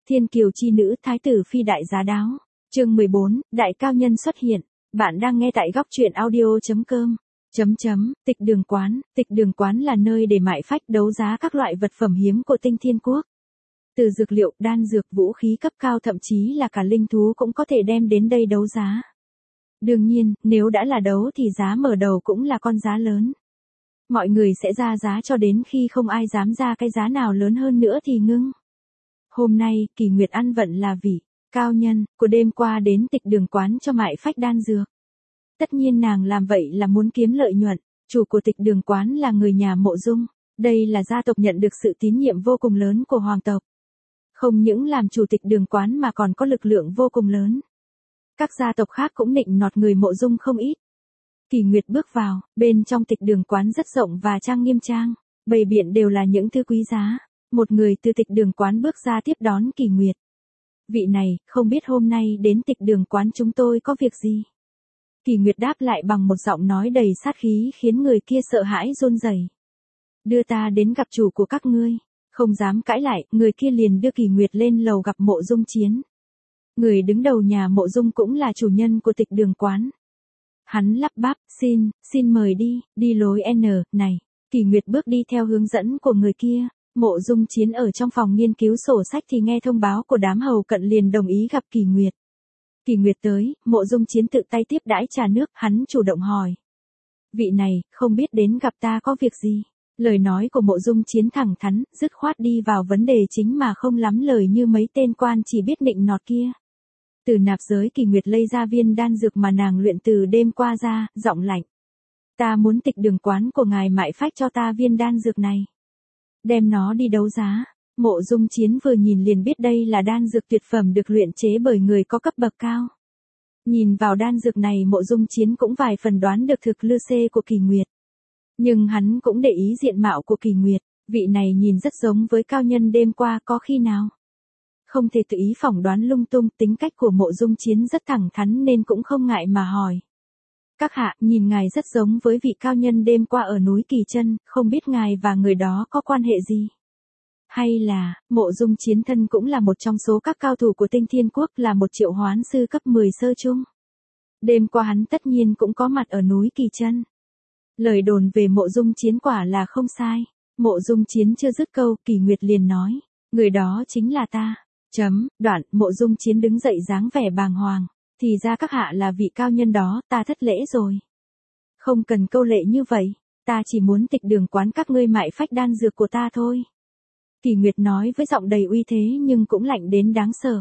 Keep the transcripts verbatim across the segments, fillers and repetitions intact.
Thiên kiều chi nữ thái tử phi đại giá đáo. Chương mười bốn, đại cao nhân xuất hiện. Bạn đang nghe tại góc truyện audio chấm com. Chấm chấm, tịch đường quán, tịch đường quán là nơi để mại phách đấu giá các loại vật phẩm hiếm của Tinh Thiên Quốc. Từ dược liệu, đan dược, vũ khí cấp cao thậm chí là cả linh thú cũng có thể đem đến đây đấu giá. Đương nhiên, nếu đã là đấu thì giá mở đầu cũng là con giá lớn. Mọi người sẽ ra giá cho đến khi không ai dám ra cái giá nào lớn hơn nữa thì ngưng. Hôm nay, Kỳ Nguyệt ăn vận là vị cao nhân của đêm qua đến tịch đường quán cho mại phách đan dược. Tất nhiên nàng làm vậy là muốn kiếm lợi nhuận, chủ của tịch đường quán là người nhà Mộ Dung, đây là gia tộc nhận được sự tín nhiệm vô cùng lớn của hoàng tộc. Không những làm chủ tịch đường quán mà còn có lực lượng vô cùng lớn. Các gia tộc khác cũng nịnh nọt người Mộ Dung không ít. Kỳ Nguyệt bước vào, bên trong tịch đường quán rất rộng và trang nghiêm trang, bày biện đều là những thứ quý giá. Một người từ tịch đường quán bước ra tiếp đón Kỳ Nguyệt. Vị này, không biết hôm nay đến tịch đường quán chúng tôi có việc gì? Kỳ Nguyệt đáp lại bằng một giọng nói đầy sát khí khiến người kia sợ hãi run rẩy. Đưa ta đến gặp chủ của các ngươi. Không dám cãi lại, người kia liền đưa Kỳ Nguyệt lên lầu gặp Mộ Dung Chiến. Người đứng đầu nhà Mộ Dung cũng là chủ nhân của tịch đường quán. Hắn lắp bắp, xin, xin mời đi, đi lối N, này. Kỳ Nguyệt bước đi theo hướng dẫn của người kia. Mộ Dung Chiến ở trong phòng nghiên cứu sổ sách thì nghe thông báo của đám hầu cận liền đồng ý gặp Kỳ Nguyệt. Kỳ Nguyệt tới, Mộ Dung Chiến tự tay tiếp đãi trà nước, hắn chủ động hỏi. Vị này, không biết đến gặp ta có việc gì? Lời nói của Mộ Dung Chiến thẳng thắn, dứt khoát đi vào vấn đề chính mà không lắm lời như mấy tên quan chỉ biết nịnh nọt kia. Từ nạp giới Kỳ Nguyệt lấy ra viên đan dược mà nàng luyện từ đêm qua ra, giọng lạnh. Ta muốn tịch đường quán của ngài mại phách cho ta viên đan dược này. Đem nó đi đấu giá. Mộ Dung Chiến vừa nhìn liền biết đây là đan dược tuyệt phẩm được luyện chế bởi người có cấp bậc cao. Nhìn vào đan dược này Mộ Dung Chiến cũng vài phần đoán được thực lư xê của Kỳ Nguyệt. Nhưng hắn cũng để ý diện mạo của Kỳ Nguyệt, vị này nhìn rất giống với cao nhân đêm qua có khi nào. Không thể tự ý phỏng đoán lung tung, tính cách của Mộ Dung Chiến rất thẳng thắn nên cũng không ngại mà hỏi. Các hạ, nhìn ngài rất giống với vị cao nhân đêm qua ở núi Kỳ Chân, không biết ngài và người đó có quan hệ gì? Hay là, Mộ Dung Chiến thân cũng là một trong số các cao thủ của Tinh Thiên Quốc, là một triệu hoán sư cấp mười sơ trung. Đêm qua hắn tất nhiên cũng có mặt ở núi Kỳ Chân. Lời đồn về Mộ Dung Chiến quả là không sai. Mộ Dung Chiến chưa dứt câu, Kỳ Nguyệt liền nói, người đó chính là ta. Chấm, đoạn, Mộ Dung Chiến đứng dậy dáng vẻ bàng hoàng. Thì ra các hạ là vị cao nhân đó, ta thất lễ rồi. Không cần câu lệ như vậy, ta chỉ muốn tịch đường quán các ngươi mại phách đan dược của ta thôi. Kỳ Nguyệt nói với giọng đầy uy thế nhưng cũng lạnh đến đáng sợ.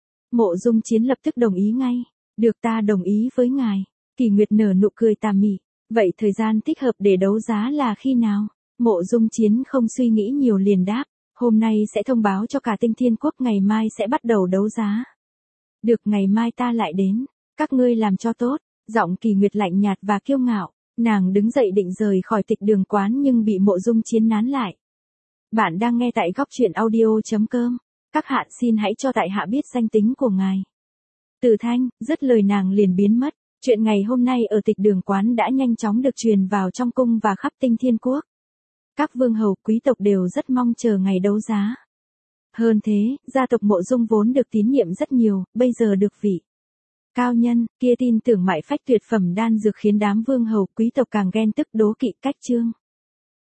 Mộ Dung Chiến lập tức đồng ý ngay. Được, ta đồng ý với ngài. Kỳ Nguyệt nở nụ cười tà mị. Vậy thời gian thích hợp để đấu giá là khi nào? Mộ Dung Chiến không suy nghĩ nhiều liền đáp. Hôm nay sẽ thông báo cho cả Tinh Thiên Quốc, ngày mai sẽ bắt đầu đấu giá. Được, ngày mai ta lại đến. Các ngươi làm cho tốt. Giọng Kỳ Nguyệt lạnh nhạt và kiêu ngạo. Nàng đứng dậy định rời khỏi tịch đường quán nhưng bị Mộ Dung Chiến nán lại. Bạn đang nghe tại góc truyện audio chấm com. Các hạ, xin hãy cho tại hạ biết danh tính của ngài. Từ Thanh, dứt lời nàng liền biến mất. Chuyện ngày hôm nay ở tịch đường quán đã nhanh chóng được truyền vào trong cung và khắp Tinh Thiên Quốc. Các vương hầu, quý tộc đều rất mong chờ ngày đấu giá. Hơn thế, gia tộc Mộ Dung vốn được tín nhiệm rất nhiều, bây giờ được vị cao nhân kia tin tưởng mại phách tuyệt phẩm đan dược khiến đám vương hầu, quý tộc càng ghen tức đố kỵ cách chương.